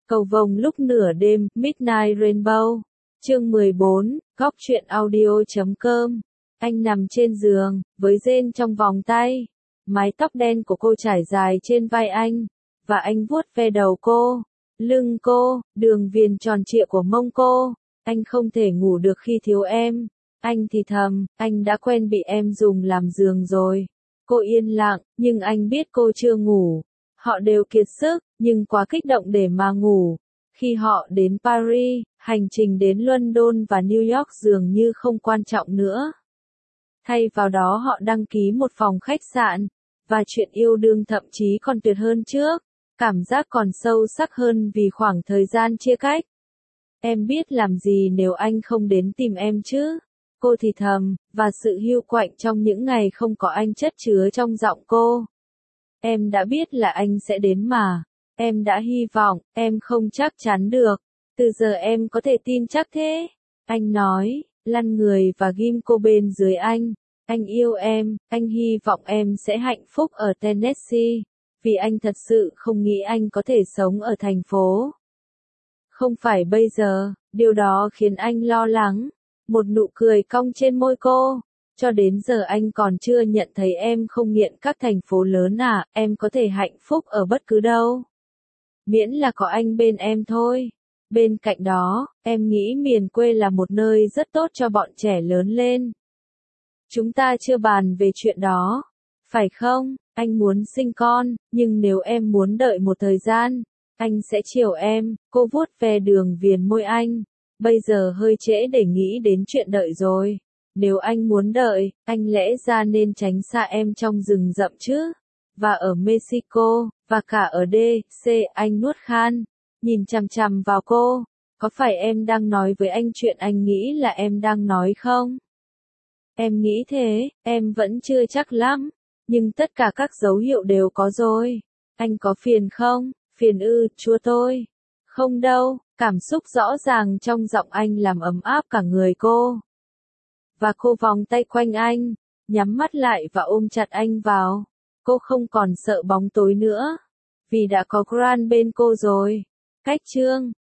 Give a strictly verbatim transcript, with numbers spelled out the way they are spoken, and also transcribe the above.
Cầu vồng lúc nửa đêm, Midnight Rainbow. Chương mười bốn, góc truyện audio chấm com. Anh nằm trên giường, với rên trong vòng tay. Mái tóc đen của cô trải dài trên vai anh, và anh vuốt ve đầu cô, lưng cô, đường viền tròn trịa của mông cô. Anh không thể ngủ được khi thiếu em. Anh thì thầm, anh đã quen bị em dùng làm giường rồi. Cô yên lặng, nhưng anh biết cô chưa ngủ. Họ đều kiệt sức, nhưng quá kích động để mà ngủ. Khi họ đến Paris, hành trình đến London và New York dường như không quan trọng nữa. Thay vào đó họ đăng ký một phòng khách sạn, và chuyện yêu đương thậm chí còn tuyệt hơn trước. Cảm giác còn sâu sắc hơn vì khoảng thời gian chia cách. Em biết làm gì nếu anh không đến tìm em chứ? Cô thì thầm, và sự hiu quạnh trong những ngày không có anh chất chứa trong giọng cô. Em đã biết là anh sẽ đến mà. Em đã hy vọng, em không chắc chắn được. Từ giờ em có thể tin chắc thế. Anh nói, lăn người và ghim cô bên dưới anh. Anh yêu em, anh hy vọng em sẽ hạnh phúc ở Tennessee. Vì anh thật sự không nghĩ anh có thể sống ở thành phố. Không phải bây giờ, điều đó khiến anh lo lắng. Một nụ cười cong trên môi cô. Cho đến giờ anh còn chưa nhận thấy em không nghiện các thành phố lớn à, em có thể hạnh phúc ở bất cứ đâu. Miễn là có anh bên em thôi. Bên cạnh đó, em nghĩ miền quê là một nơi rất tốt cho bọn trẻ lớn lên. Chúng ta chưa bàn về chuyện đó. Phải không? Anh muốn sinh con, nhưng nếu em muốn đợi một thời gian, anh sẽ chiều em. Cô vuốt ve đường viền môi anh. Bây giờ hơi trễ để nghĩ đến chuyện đợi rồi. Nếu anh muốn đợi, anh lẽ ra nên tránh xa em trong rừng rậm chứ. Và ở Mexico, và cả ở đê xê, anh nuốt khan, nhìn chằm chằm vào cô. Có phải em đang nói với anh chuyện anh nghĩ là em đang nói không? Em nghĩ thế, em vẫn chưa chắc lắm. Nhưng tất cả các dấu hiệu đều có rồi. Anh có phiền không? Phiền ư, chúa tôi. Không đâu, cảm xúc rõ ràng trong giọng anh làm ấm áp cả người cô. Và cô vòng tay quanh anh, nhắm mắt lại và ôm chặt anh vào. Cô không còn sợ bóng tối nữa. Vì đã có Grant bên cô rồi. Cách chương